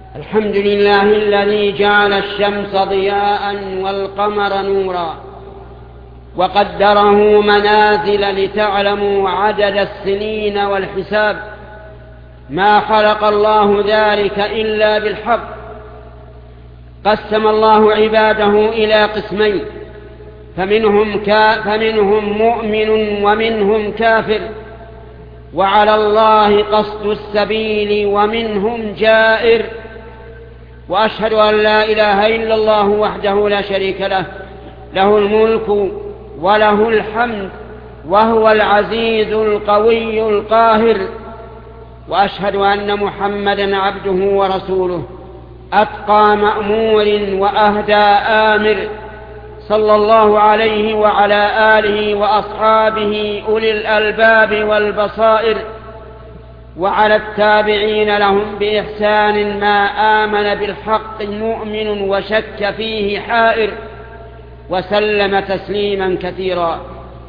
الحمد لله الذي جعل الشمس ضياء والقمر نورا وقدره منازل لتعلموا عدد السنين والحساب. ما خلق الله ذلك إلا بالحق. قسم الله عباده إلى قسمين، فمنهم مؤمن ومنهم كافر، وعلى الله قصد السبيل ومنهم جائر. وأشهد أن لا إله إلا الله وحده لا شريك له، له الملك وله الحمد وهو العزيز القوي القاهر. وأشهد أن محمدًا عبده ورسوله، أتقى مأمور وأهدى آمر، صلى الله عليه وعلى آله وأصحابه أولي الألباب والبصائر، وعلى التابعين لهم بإحسان ما آمن بالحق مؤمن وشك فيه حائر، وسلم تسليما كثيرا.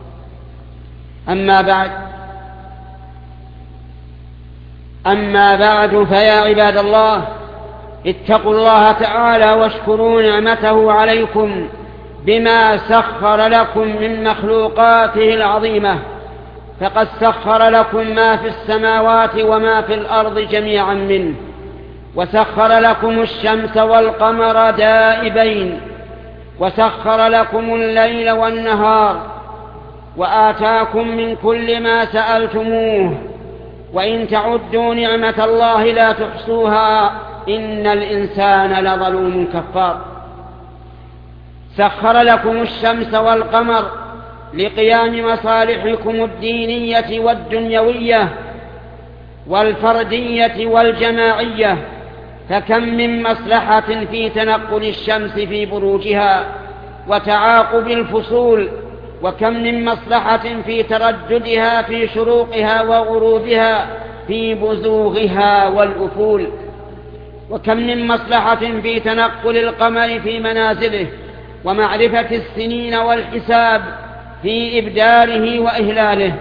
أما بعد فيا عباد الله، اتقوا الله تعالى واشكروا نعمته عليكم بما سخر لكم من مخلوقاته العظيمة. فقد سخر لكم ما في السماوات وما في الأرض جميعا منه، وسخر لكم الشمس والقمر دائبين، وسخر لكم الليل والنهار، وآتاكم من كل ما سألتموه، وإن تعدوا نعمة الله لا تحصوها، إن الإنسان لظلوم كفار. سخر لكم الشمس والقمر لقيام مصالحكم الدينية والدنيوية والفردية والجماعية، فكم من مصلحة في تنقل الشمس في بروجها وتعاقب الفصول، وكم من مصلحة في ترددها في شروقها وغروبها في بزوغها والأفول، وكم من مصلحة في تنقل القمر في منازله ومعرفة السنين والحساب في إبداله وإهلاله.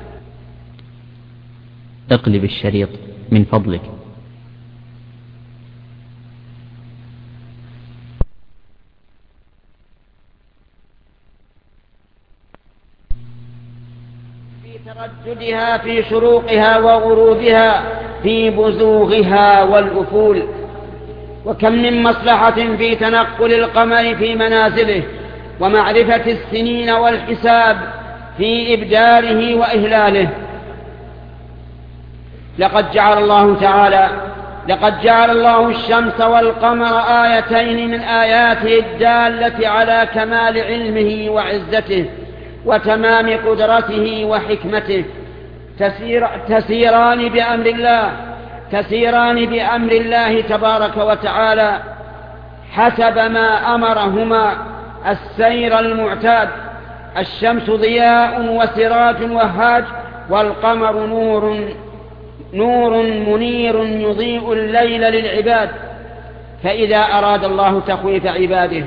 اقلب الشريط من فضلك. في ترددها في شروقها وغروبها في بزوغها والأفول، وكم من مصلحة في تنقل القمر في منازله ومعرفة السنين والحساب في إبداله وإهلاله. لقد جعل الله الشمس والقمر آيتين من آياته الدالة على كمال علمه وعزته وتمام قدرته وحكمته، تسيران بأمر الله تبارك وتعالى حسب ما أمرهما السير المعتاد. الشمس ضياء وسراج وهاج، والقمر نور منير يضيء الليل للعباد. فإذا أراد الله تخويف عباده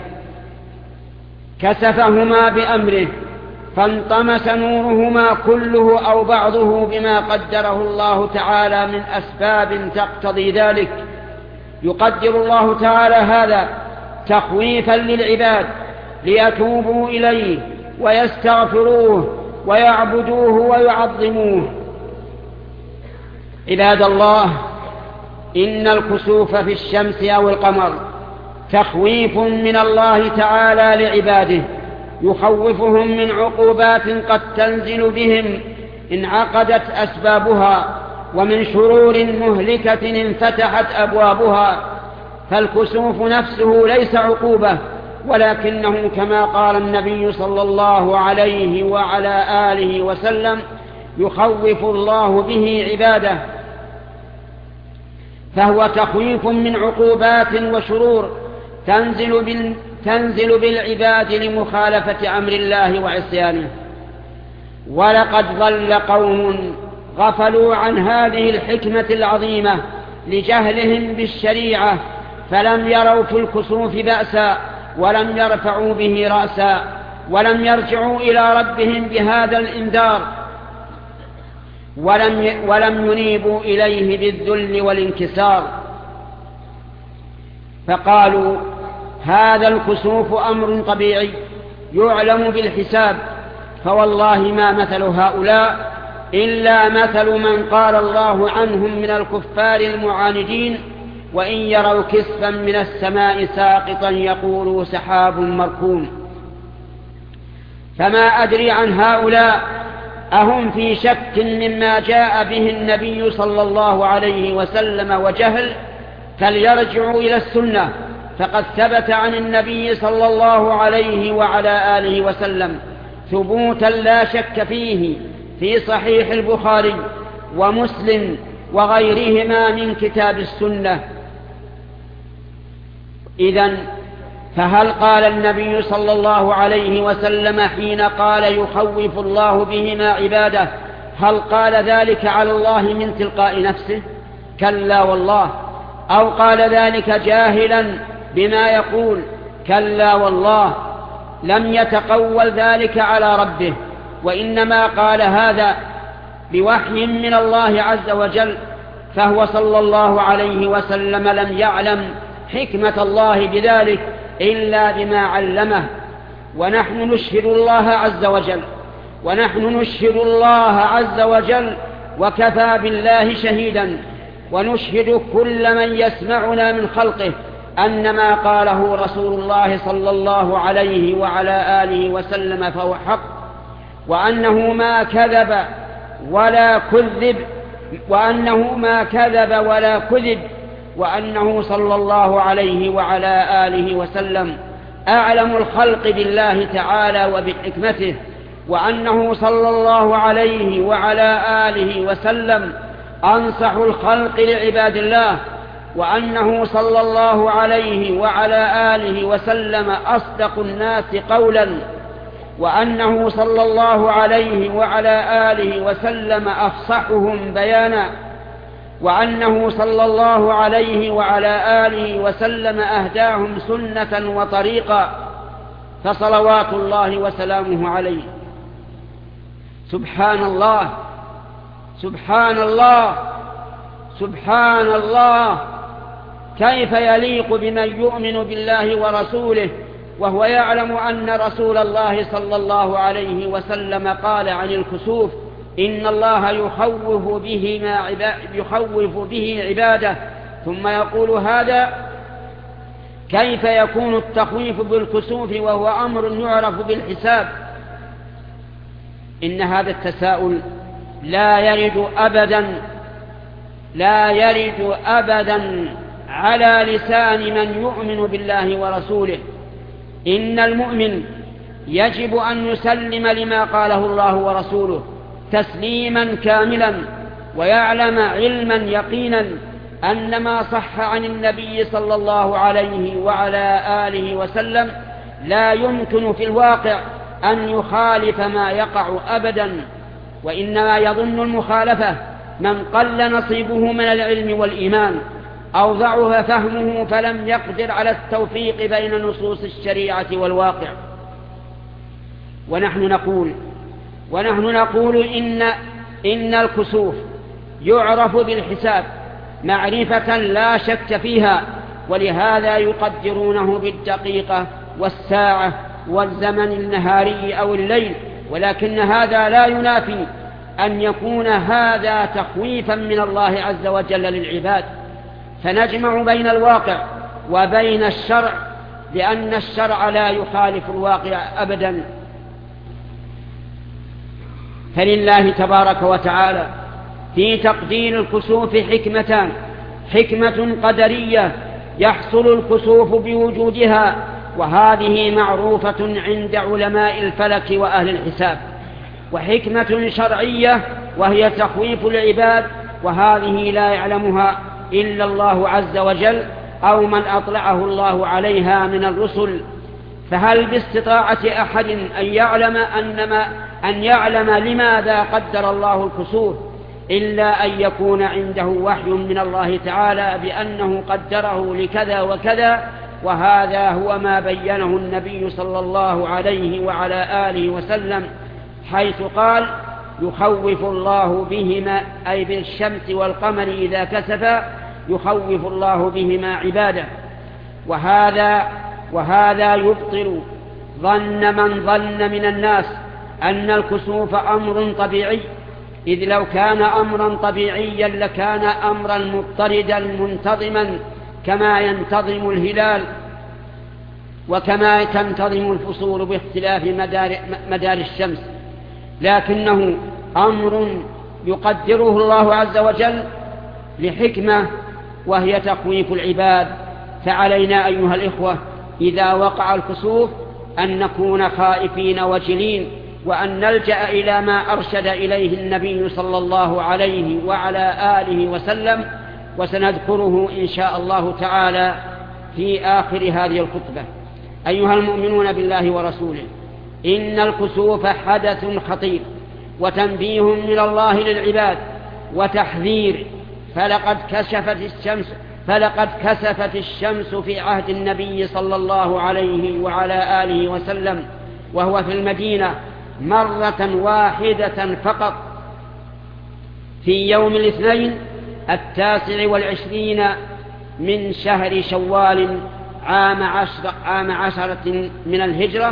كسفهما بأمره، فانطمس نورهما كله أو بعضه بما قدره الله تعالى من أسباب تقتضي ذلك. يقدر الله تعالى هذا تخويفا للعباد ليتوبوا إليه ويستغفروه ويعبدوه ويعظموه. عباد الله، إن الكسوف في الشمس أو القمر تخويف من الله تعالى لعباده، يخوفهم من عقوبات قد تنزل بهم إن عقدت أسبابها، ومن شرور مهلكة انفتحت أبوابها. فالكسوف نفسه ليس عقوبة، ولكنه كما قال النبي صلى الله عليه وعلى آله وسلم: يخوف الله به عباده. فهو تخويف من عقوبات وشرور تنزل بالعباد لمخالفة أمر الله وعصيانه. ولقد ضل قوم غفلوا عن هذه الحكمة العظيمة لجهلهم بالشريعة، فلم يروا في الكسوف بأسا، ولم يرفعوا به رأسا، ولم يرجعوا إلى ربهم بهذا الإنذار، ولم ينيبوا إليه بالذل والانكسار. فقالوا هذا الكسوف أمر طبيعي يعلم بالحساب، فوالله ما مثل هؤلاء إلا مثل من قال الله عنهم من الكفار المعاندين: وإن يروا كسفا من السماء ساقطا يقولوا سحاب مركوم. فما أدري عن هؤلاء أهم في شك مما جاء به النبي صلى الله عليه وسلم وجهل، فليرجعوا إلى السنة، فقد ثبت عن النبي صلى الله عليه وعلى آله وسلم ثبوتا لا شك فيه في صحيح البخاري ومسلم وغيرهما من كتاب السنة. إذن فهل قال النبي صلى الله عليه وسلم حين قال يخوف الله بهما عباده، هل قال ذلك على الله من تلقاء نفسه؟ كلا والله. أو قال ذلك جاهلا بما يقول؟ كلا والله. لم يتقول ذلك على ربه، وإنما قال هذا بوحي من الله عز وجل، فهو صلى الله عليه وسلم لم يعلم حكمة الله بذلك إلا بما علمه. ونحن نشهد الله عز وجل وكفى بالله شهيدا، ونشهد كل من يسمعنا من خلقه أن ما قاله رسول الله صلى الله عليه وعلى آله وسلم فهو حق، وأنه ما كذب ولا كذب، وأنه صلى الله عليه وعلى آله وسلم أعلم الخلق بالله تعالى وبحكمته، وأنه صلى الله عليه وعلى آله وسلم أنصح الخلق لعباد الله، وأنه صلى الله عليه وعلى آله وسلم أصدق الناس قولا، وأنه صلى الله عليه وعلى آله وسلم أفصحهم بيانا، وأنه صلى الله عليه وعلى آله وسلم أهداهم سنة وطريقا، فصلوات الله وسلامه عليه. سبحان الله سبحان الله سبحان الله، كيف يليق بمن يؤمن بالله ورسوله وهو يعلم أن رسول الله صلى الله عليه وسلم قال عن الكسوف: إن الله يخوف به عباده، ثم يقول هذا. كيف يكون التخويف بالكسوف وهو أمر يعرف بالحساب؟ إن هذا التساؤل لا يرد أبدا على لسان من يؤمن بالله ورسوله. إن المؤمن يجب أن يسلم لما قاله الله ورسوله تسليما كاملا، ويعلم علما يقينا أن ما صح عن النبي صلى الله عليه وعلى آله وسلم لا يمكن في الواقع أن يخالف ما يقع أبدا، وإنما يظن المخالفة من قل نصيبه من العلم والإيمان أو ضعف فهمه فلم يقدر على التوفيق بين نصوص الشريعة والواقع. ونحن نقول إن الكسوف يعرف بالحساب معرفة لا شك فيها، ولهذا يقدرونه بالدقيقة والساعة والزمن النهاري أو الليل، ولكن هذا لا ينافي أن يكون هذا تخويفا من الله عز وجل للعباد. فنجمع بين الواقع وبين الشرع، لأن الشرع لا يخالف الواقع أبدا. فلله تبارك وتعالى في تقدير الكسوف حكمتان: حكمة قدرية يحصل الكسوف بوجودها، وهذه معروفة عند علماء الفلك وأهل الحساب، وحكمة شرعية وهي تخويف العباد، وهذه لا يعلمها إلا الله عز وجل أو من أطلعه الله عليها من الرسل. فهل باستطاعة أحد أن يعلم لماذا قدر الله الكسوف إلا أن يكون عنده وحي من الله تعالى بأنه قدره لكذا وكذا؟ وهذا هو ما بينه النبي صلى الله عليه وعلى آله وسلم، حيث قال: يخوف الله بهما، أي بالشمس والقمر إذا كسفا، يخوف الله بهما عباده. وهذا يبطل ظن من ظن من الناس أن الكسوف أمر طبيعي، إذ لو كان أمرا طبيعيا لكان أمرا مضطردا منتظما كما ينتظم الهلال وكما تنتظم الفصول باختلاف مدار الشمس، لكنه أمر يقدره الله عز وجل لحكمة وهي تخويف العباد. فعلينا أيها الإخوة إذا وقع الكسوف أن نكون خائفين وجلين، وأن نلجأ إلى ما أرشد إليه النبي صلى الله عليه وعلى آله وسلم، وسنذكره إن شاء الله تعالى في آخر هذه الخطبة. أيها المؤمنون بالله ورسوله، إن الكسوف حدث خطير وتنبيه من الله للعباد وتحذير. فلقد كسفت الشمس في عهد النبي صلى الله عليه وعلى آله وسلم وهو في المدينة مرة واحدة فقط في يوم الاثنين 29 من شهر شوال عام 10 من الهجرة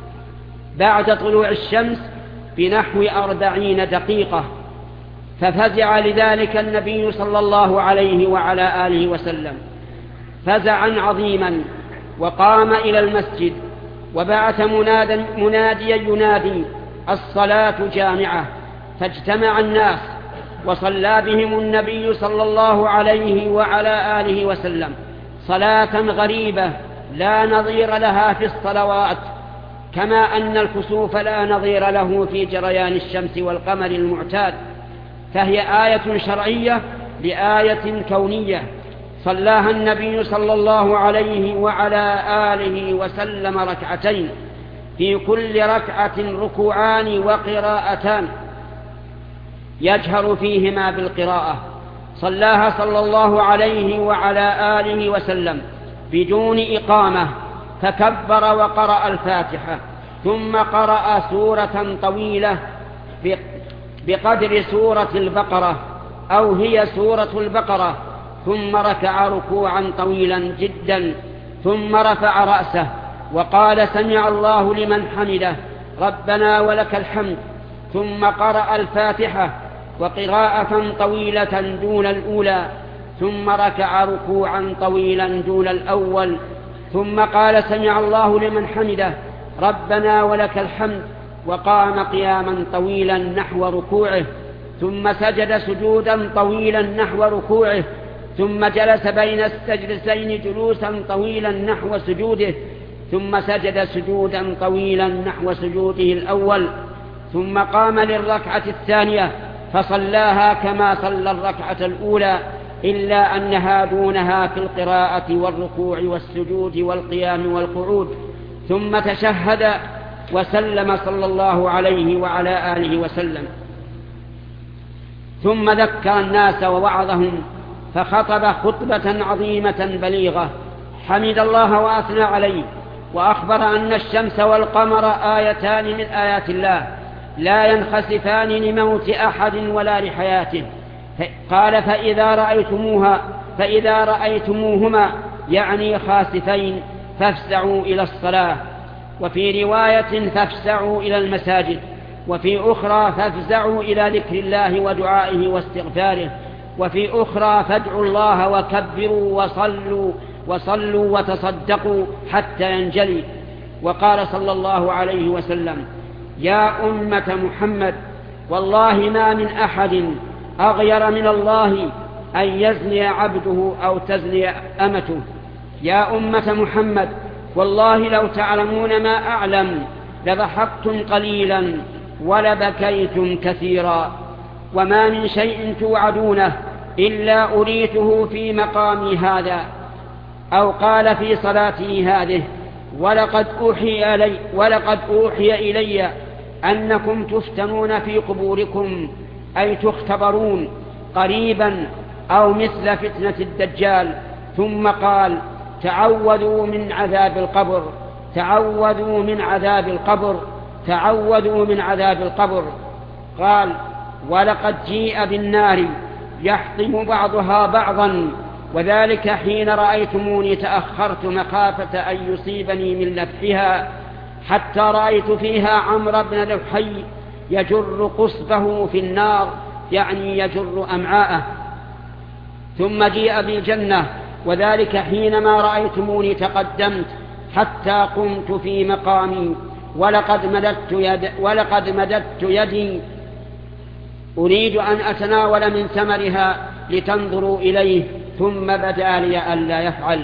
بعد طلوع الشمس بنحو 40 دقيقة. ففزع لذلك النبي صلى الله عليه وعلى آله وسلم فزعا عظيما، وقام إلى المسجد وبعث مناديا ينادي الصلاة جامعة، فاجتمع الناس وصلى بهم النبي صلى الله عليه وعلى آله وسلم صلاة غريبة لا نظير لها في الصلوات، كما أن الكسوف لا نظير له في جريان الشمس والقمر المعتاد، فهي آية شرعية لآية كونية صلاها النبي صلى الله عليه وعلى آله وسلم ركعتين، في كل ركعة ركوعان وقراءتان يجهر فيهما بالقراءة. صلاها صلى الله عليه وعلى آله وسلم بدون إقامة، فكبر وقرأ الفاتحة، ثم قرأ سورة طويلة بقدر سورة البقرة أو هي سورة البقرة، ثم ركع ركوعا طويلا جدا، ثم رفع رأسه وقال سمع الله لمن حمده ربنا ولك الحمد، ثم قرأ الفاتحة وقراءة طويلة دون الأولى، ثم ركع ركوعا طويلا دون الأول، ثم قال سمع الله لمن حمده ربنا ولك الحمد، وقام قياما طويلا نحو ركوعه، ثم سجد سجودا طويلا نحو ركوعه، ثم جلس بين السجدتين جلوسا طويلا نحو سجوده، ثم سجد سجودا طويلا نحو سجوده الأول، ثم قام للركعة الثانية فصلاها كما صلى الركعة الأولى، إلا أنها دونها في القراءة والركوع والسجود والقيام والقعود، ثم تشهد وسلم صلى الله عليه وعلى آله وسلم، ثم ذكر الناس ووعظهم فخطب خطبة عظيمة بليغة، حمد الله وأثنى عليه، وأخبر أن الشمس والقمر آيتان من آيات الله لا ينخسفان لموت أحد ولا لحياته. قال فإذا رأيتموهما يعني خاسفين فافزعوا إلى الصلاة، وفي رواية فافزعوا إلى المساجد، وفي أخرى فافزعوا إلى ذكر الله ودعائه واستغفاره، وفي أخرى فادعوا الله وكبروا وصلوا وتصدقوا حتى ينجلي. وقال صلى الله عليه وسلم يا أمة محمد والله ما من أحد أغير من الله أن يزني عبده أو تزني أمته. يا أمة محمد والله لو تعلمون ما أعلم لضحكتم قليلا ولبكيتم كثيرا، وما من شيء توعدونه إلا أريته في مقامي هذا، أو قال في صلاته هذه ولقد أوحي إلي أنكم تفتنون في قبوركم أي تختبرون قريبا أو مثل فتنة الدجال. ثم قال تعوذوا من عذاب القبر، تعوذوا من عذاب القبر، تعوذوا من عذاب القبر. قال ولقد جيء بالنار يحطم بعضها بعضا وذلك حين رأيتموني تأخرت مخافة أن يصيبني من لفحها، حتى رأيت فيها عمرو بن لحي يجر قصبه في النار، يعني يجر أمعاءه. ثم جيء بالجنة، وذلك حينما رأيتموني تقدمت حتى قمت في مقامي، ولقد مددت يدي أريد أن أتناول من ثمرها لتنظروا إليه، ثم بدا لي ألا يفعل.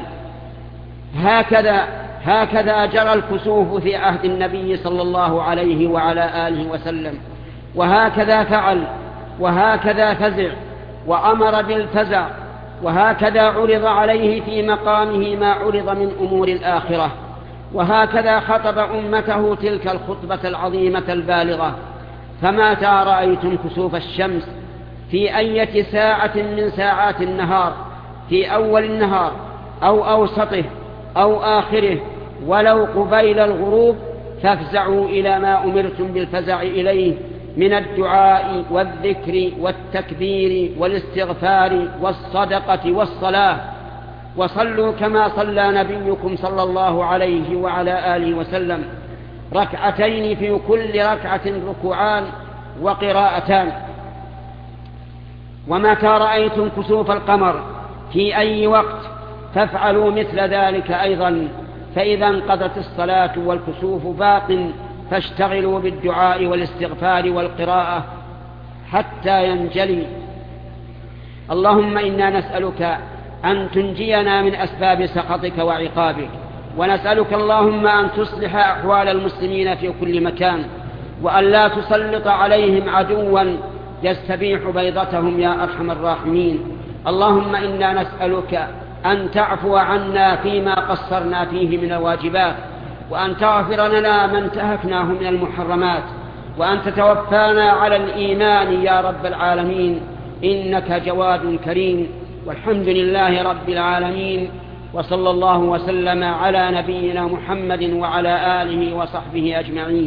هكذا جرى الكسوف في عهد النبي صلى الله عليه وعلى آله وسلم، وهكذا فعل، وهكذا فزع وأمر بالفزع، وهكذا عرض عليه في مقامه ما عرض من أمور الآخرة، وهكذا خطب أمته تلك الخطبة العظيمة البالغة. فمتى رأيتم كسوف الشمس في أي ساعة من ساعات النهار، في أول النهار أو أوسطه أو آخره، ولو قبيل الغروب، فافزعوا إلى ما أمرتم بالفزع إليه من الدعاء والذكر والتكبير والاستغفار والصدقة والصلاة، وصلوا كما صلى نبيكم صلى الله عليه وعلى آله وسلم، ركعتين في كل ركعة ركوعان وقراءتان. ومتى رأيتم كسوف القمر في أي وقت فافعلوا مثل ذلك أيضا، فإذا انقضت الصلاة والكسوف باق، فاشتغلوا بالدعاء والاستغفار والقراءة حتى ينجلي. اللهم إنا نسألك أن تنجينا من أسباب سخطك وعقابك، ونسألك اللهم أن تصلح أحوال المسلمين في كل مكان، وأن لا تسلط عليهم عدوا يستبيح بيضتهم يا أرحم الراحمين. اللهم إنا نسألك أن تعفو عنا فيما قصرنا فيه من الواجبات، وأن تغفر لنا ما انتهكناه من المحرمات، وأن تتوفانا على الإيمان يا رب العالمين، إنك جواد كريم. والحمد لله رب العالمين، وصلى الله وسلم على نبينا محمد وعلى آله وصحبه أجمعين.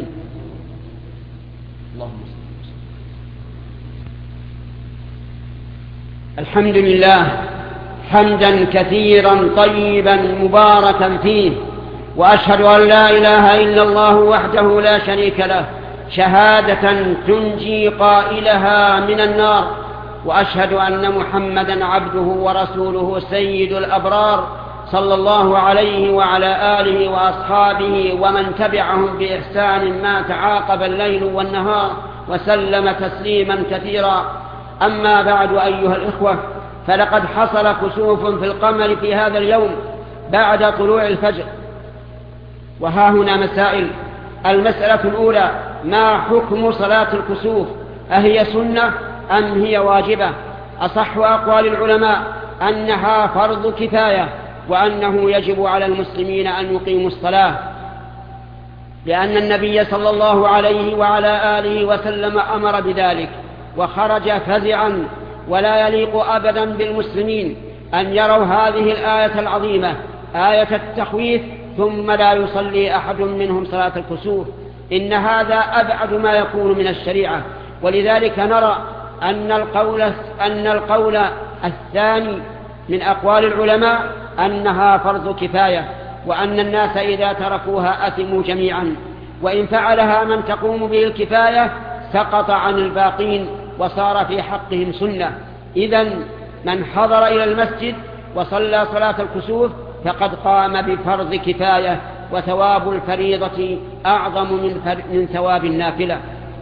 الحمد لله حمدا كثيرا طيبا مباركا فيه، وأشهد أن لا إله إلا الله وحده لا شريك له شهادة تنجي قائلها من النار، وأشهد أن محمدا عبده ورسوله سيد الأبرار صلى الله عليه وعلى آله وأصحابه ومن تبعهم بإحسان ما تعاقب الليل والنهار، وسلم تسليما كثيرا. أما بعد أيها الإخوة، فلقد حصل كسوف في القمر في هذا اليوم بعد طلوع الفجر، وها هنا مسائل. المسألة الأولى: ما حكم صلاة الكسوف؟ أهي سنة أم هي واجبة؟ أصح أقوال العلماء أنها فرض كفاية، وأنه يجب على المسلمين أن يقيموا الصلاة، لأن النبي صلى الله عليه وعلى آله وسلم أمر بذلك وخرج فزعا. ولا يليق أبدا بالمسلمين أن يروا هذه الآية العظيمة، آية التخويف، ثم لا يصلي أحد منهم صلاة الكسوف. إن هذا أبعد ما يكون من الشريعة. ولذلك نرى أن القول الثاني من أقوال العلماء أنها فرض كفاية، وأن الناس إذا تركوها أثموا جميعا، وإن فعلها من تقوم به الكفاية سقط عن الباقين وصار في حقهم سنة. إذن من حضر إلى المسجد وصلى صلاة الكسوف فقد قام بفرض كفاية، وثواب الفريضة أعظم من ثواب النافلة.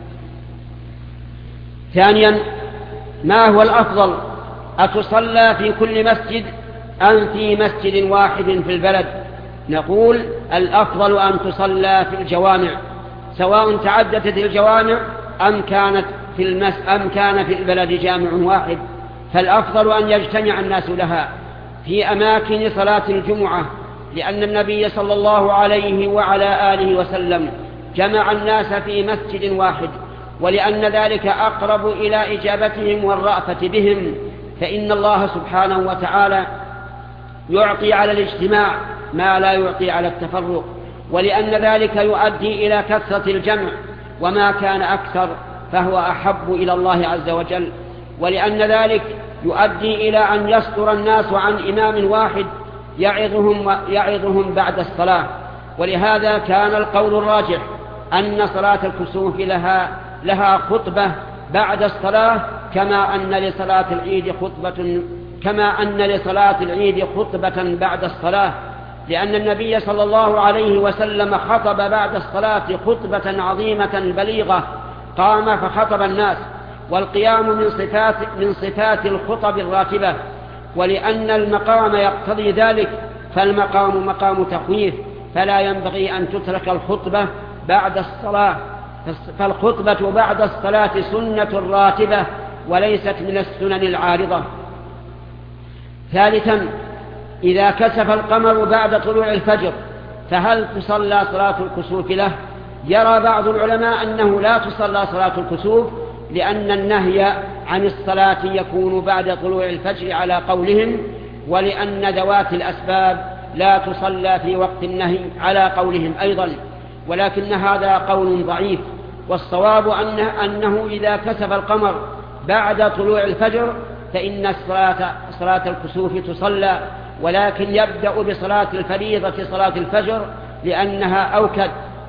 ثانيا: ما هو الأفضل، أتصلى في كل مسجد أم في مسجد واحد في البلد؟ نقول: الأفضل أن تصلى في الجوامع، سواء تعددت الجوامع أم كان في البلد جامع واحد، فالأفضل أن يجتمع الناس لها في أماكن صلاة الجمعة، لأن النبي صلى الله عليه وعلى آله وسلم جمع الناس في مسجد واحد، ولأن ذلك أقرب إلى إجابتهم والرأفة بهم، فإن الله سبحانه وتعالى يعطي على الاجتماع ما لا يعطي على التفرق، ولأن ذلك يؤدي إلى كثرة الجمع، وما كان أكثر فهو أحب إلى الله عز وجل، ولأن ذلك يؤدي إلى أن يصدر الناس عن إمام واحد يعظهم بعد الصلاة. ولهذا كان القول الراجح أن صلاة الكسوف لها خطبة بعد الصلاة، كما أن لصلاة العيد خطبة بعد الصلاة، لأن النبي صلى الله عليه وسلم خطب بعد الصلاة خطبة عظيمة بليغة، قام فخطب الناس، والقيام من صفات الخطب الراتبة، ولأن المقام يقتضي ذلك فالمقام مقام تخويف، فلا ينبغي أن تترك الخطبة بعد الصلاة، فالخطبة بعد الصلاة سنة راتبة وليست من السنن العارضة. ثالثا، إذا كسف القمر بعد طلوع الفجر فهل تصلى صلاة الكسوف له؟ يرى بعض العلماء أنه لا تصلى صلاة الكسوف، لأن النهي عن الصلاة يكون بعد طلوع الفجر على قولهم، ولأن ذوات الأسباب لا تصلى في وقت النهي على قولهم أيضا، ولكن هذا قول ضعيف، والصواب أنه إذا كسف القمر بعد طلوع الفجر فإن صلاة الكسوف تصلى، ولكن يبدأ بصلاة الفريضة صلاة الفجر لأنها أوكد،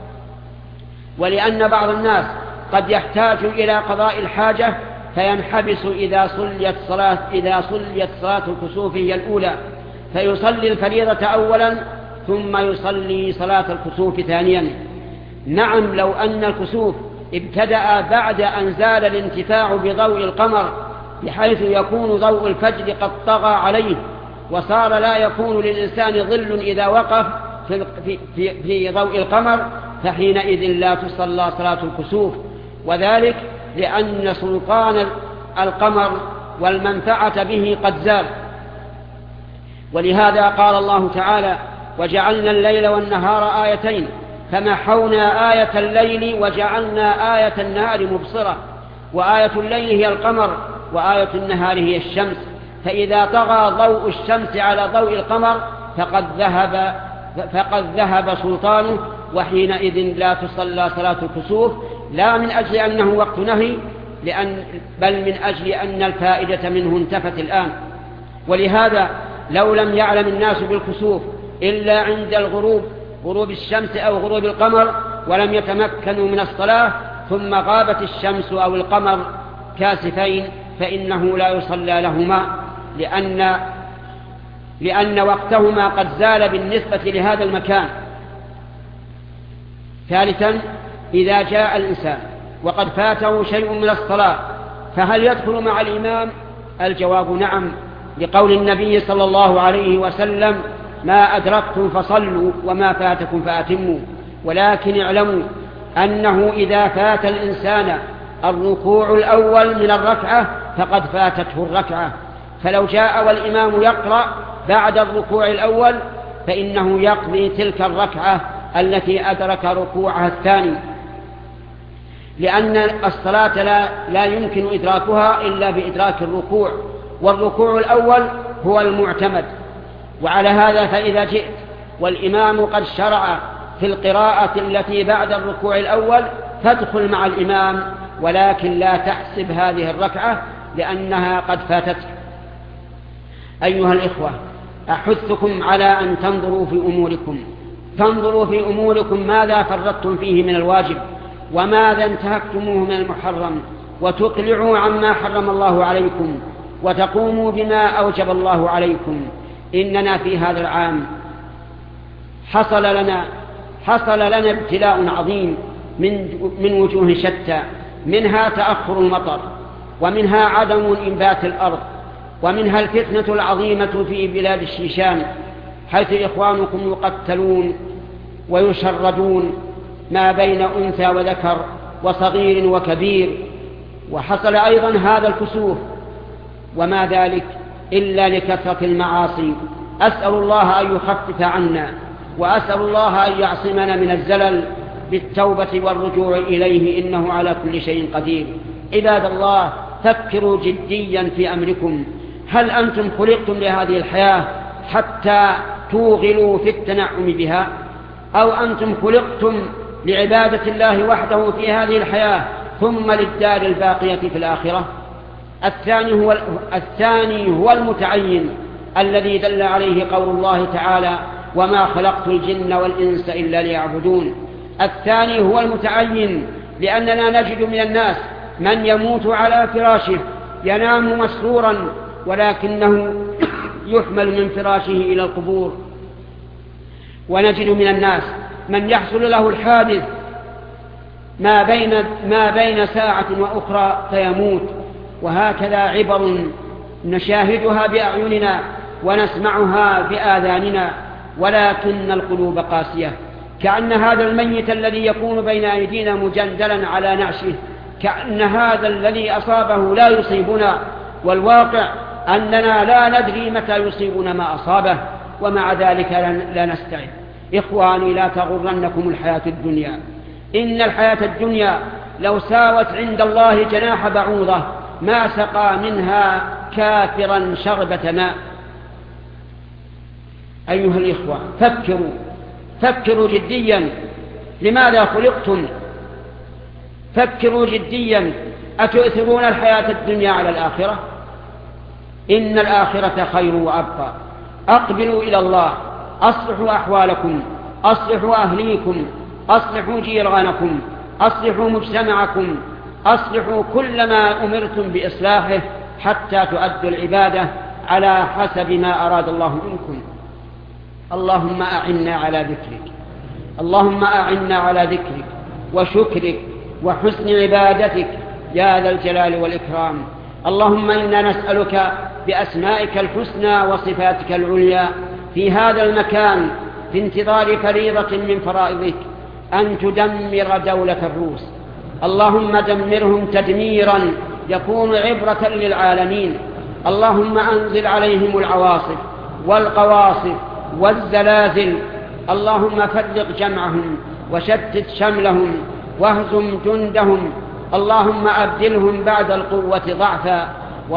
ولأن بعض الناس قد يحتاج إلى قضاء الحاجة فينحبس إذا صليت صلاة الكسوف هي الأولى، فيصلي الفريضة أولا ثم يصلي صلاة الكسوف ثانيا. نعم، لو أن الكسوف ابتدأ بعد أن زال الانتفاع بضوء القمر بحيث يكون ضوء الفجر قد طغى عليه وصار لا يكون للإنسان ظل إذا وقف في ضوء القمر، فحينئذ لا تصلى صلاة الكسوف، وذلك لأن سلطان القمر والمنفعة به قد زال. ولهذا قال الله تعالى: وجعلنا الليل والنهار آيتين فمحونا آية الليل وجعلنا آية النهار مبصرة، وآية الليل هي القمر وآية النهار هي الشمس، فإذا طغى ضوء الشمس على ضوء القمر فقد ذهب سلطانه، وحينئذ لا تصلى صلاة الكسوف، لا من أجل أنه وقت نهي بل من أجل أن الفائدة منه انتفت الآن. ولهذا لو لم يعلم الناس بالكسوف إلا عند غروب الشمس أو غروب القمر ولم يتمكنوا من الصلاة ثم غابت الشمس أو القمر كاسفين فإنه لا يصلى لهما، لأن وقتهما قد زال بالنسبة لهذا المكان. ثالثا، إذا جاء الإنسان وقد فاته شيء من الصلاة فهل يدخل مع الإمام؟ الجواب نعم، لقول النبي صلى الله عليه وسلم: ما أدركتم فصلوا وما فاتكم فأتموا. ولكن اعلموا أنه إذا فات الإنسان الركوع الأول من الركعة فقد فاتته الركعة، فلو جاء والإمام يقرأ بعد الركوع الأول فإنه يقضي تلك الركعة التي أدرك ركوعها الثاني، لأن الصلاة لا يمكن إدراكها إلا بإدراك الركوع، والركوع الأول هو المعتمد. وعلى هذا فإذا جئت والإمام قد شرع في القراءة التي بعد الركوع الأول فادخل مع الإمام، ولكن لا تحسب هذه الركعة لأنها قد فاتتك. أيها الإخوة، أحثكم على أن تنظروا في أموركم ماذا فرطتم فيه من الواجب وماذا انتهكتموه من المحرم، وتقلعوا عما حرم الله عليكم وتقوموا بما أوجب الله عليكم. إننا في هذا العام حصل لنا ابتلاء عظيم من وجوه شتى، منها تأخر المطر، ومنها عدم إنبات الأرض، ومنها الفتنة العظيمة في بلاد الشيشان حيث إخوانكم يقتلون ويشردون ما بين أنثى وذكر وصغير وكبير. وحصل أيضا هذا الكسوف وما ذلك إلا لكثرة المعاصي. أسأل الله أن يخفف عنا، وأسأل الله أن يعصمنا من الزلل بالتوبة والرجوع إليه، إنه على كل شيء قدير. عباد الله، فكروا جديا في أمركم. هل أنتم خلقتم لهذه الحياة حتى توغلوا في التنعم بها، أو أنتم خلقتم لعبادة الله وحده في هذه الحياة ثم للدار الباقية في الآخرة؟ الثاني هو المتعين الذي دل عليه قول الله تعالى: وما خلقت الجن والإنس إلا ليعبدون. الثاني هو المتعين لأننا نجد من الناس من يموت على فراشه ينام مسرورا، ولكنه يحمل من فراشه إلى القبور. ونجد من الناس من يحصل له الحادث ما بين ساعة وأخرى فيموت. وهكذا عبر نشاهدها بأعيننا ونسمعها بآذاننا، ولكن القلوب قاسية. كأن هذا الميت الذي يكون بين أيدينا مجندلا على نعشه، كأن هذا الذي أصابه لا يصيبنا، والواقع أننا لا ندري متى يصيبنا ما أصابه، ومع ذلك لا نستعد. إخواني، لا تغرنكم الحياة الدنيا، إن الحياة الدنيا لو ساوت عند الله جناح بعوضة ما سقى منها كافرا شربة ماء. أيها الإخوة، فكروا جديا، لماذا خلقتم؟ فكروا جديا، أتؤثرون الحياة الدنيا على الآخرة؟ إن الآخرة خير وأبقى. أقبلوا إلى الله، أصلحوا أحوالكم، أصلحوا أهليكم، أصلحوا جيرانكم، أصلحوا مجتمعكم، أصلحوا كل ما أمرتم بإصلاحه حتى تؤدوا العبادة على حسب ما أراد الله منكم. اللهم أعنا على ذكرك، اللهم أعنا على ذكرك وشكرك وحسن عبادتك يا ذا الجلال والإكرام. اللهم إنا نسألك بأسمائك الحسنى وصفاتك العليا في هذا المكان في انتظار فريضة من فرائضك أن تدمر دولة الروس. اللهم دمرهم تدميرا يكون عبرة للعالمين. اللهم أنزل عليهم العواصف والقواصف والزلازل. اللهم فرق جمعهم وشتت شملهم واهزم جندهم. اللهم أبدلهم بعد القوة ضعفا،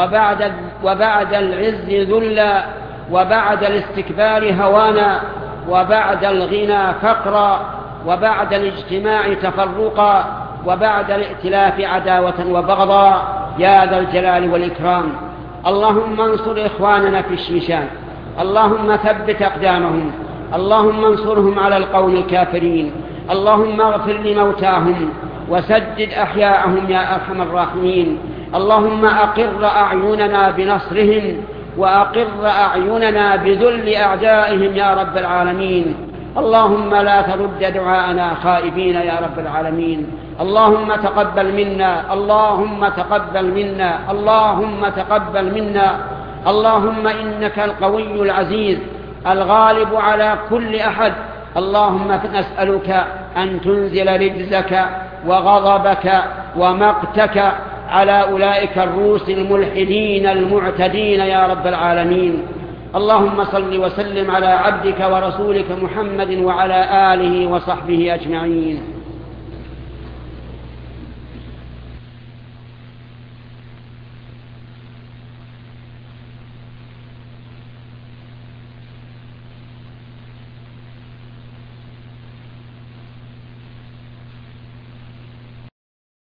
وبعد العز ذلا، وبعد الاستكبار هوانا، وبعد الغنى فقرا، وبعد الاجتماع تفرقا، وبعد الائتلاف عداوة وبغضا يا ذا الجلال والإكرام. اللهم انصر إخواننا في الشيشان، اللهم ثبت أقدامهم، اللهم انصرهم على القوم الكافرين. اللهم اغفر لموتاهم وسدد أحياءهم يا أرحم الراحمين. اللهم أقر أعيننا بنصرهم، وأقر أعيننا بذل أعدائهم يا رب العالمين. اللهم لا ترد دعاءنا خائبين يا رب العالمين. اللهم تقبل منا، اللهم تقبل منا، اللهم تقبل منا. اللهم إنك القوي العزيز الغالب على كل أحد. اللهم نسألك أن تنزل رجزك وغضبك ومقتك على أولئك الروس الملحدين المعتدين يا رب العالمين. اللهم صل وسلم على عبدك ورسولك محمد وعلى آله وصحبه أجمعين.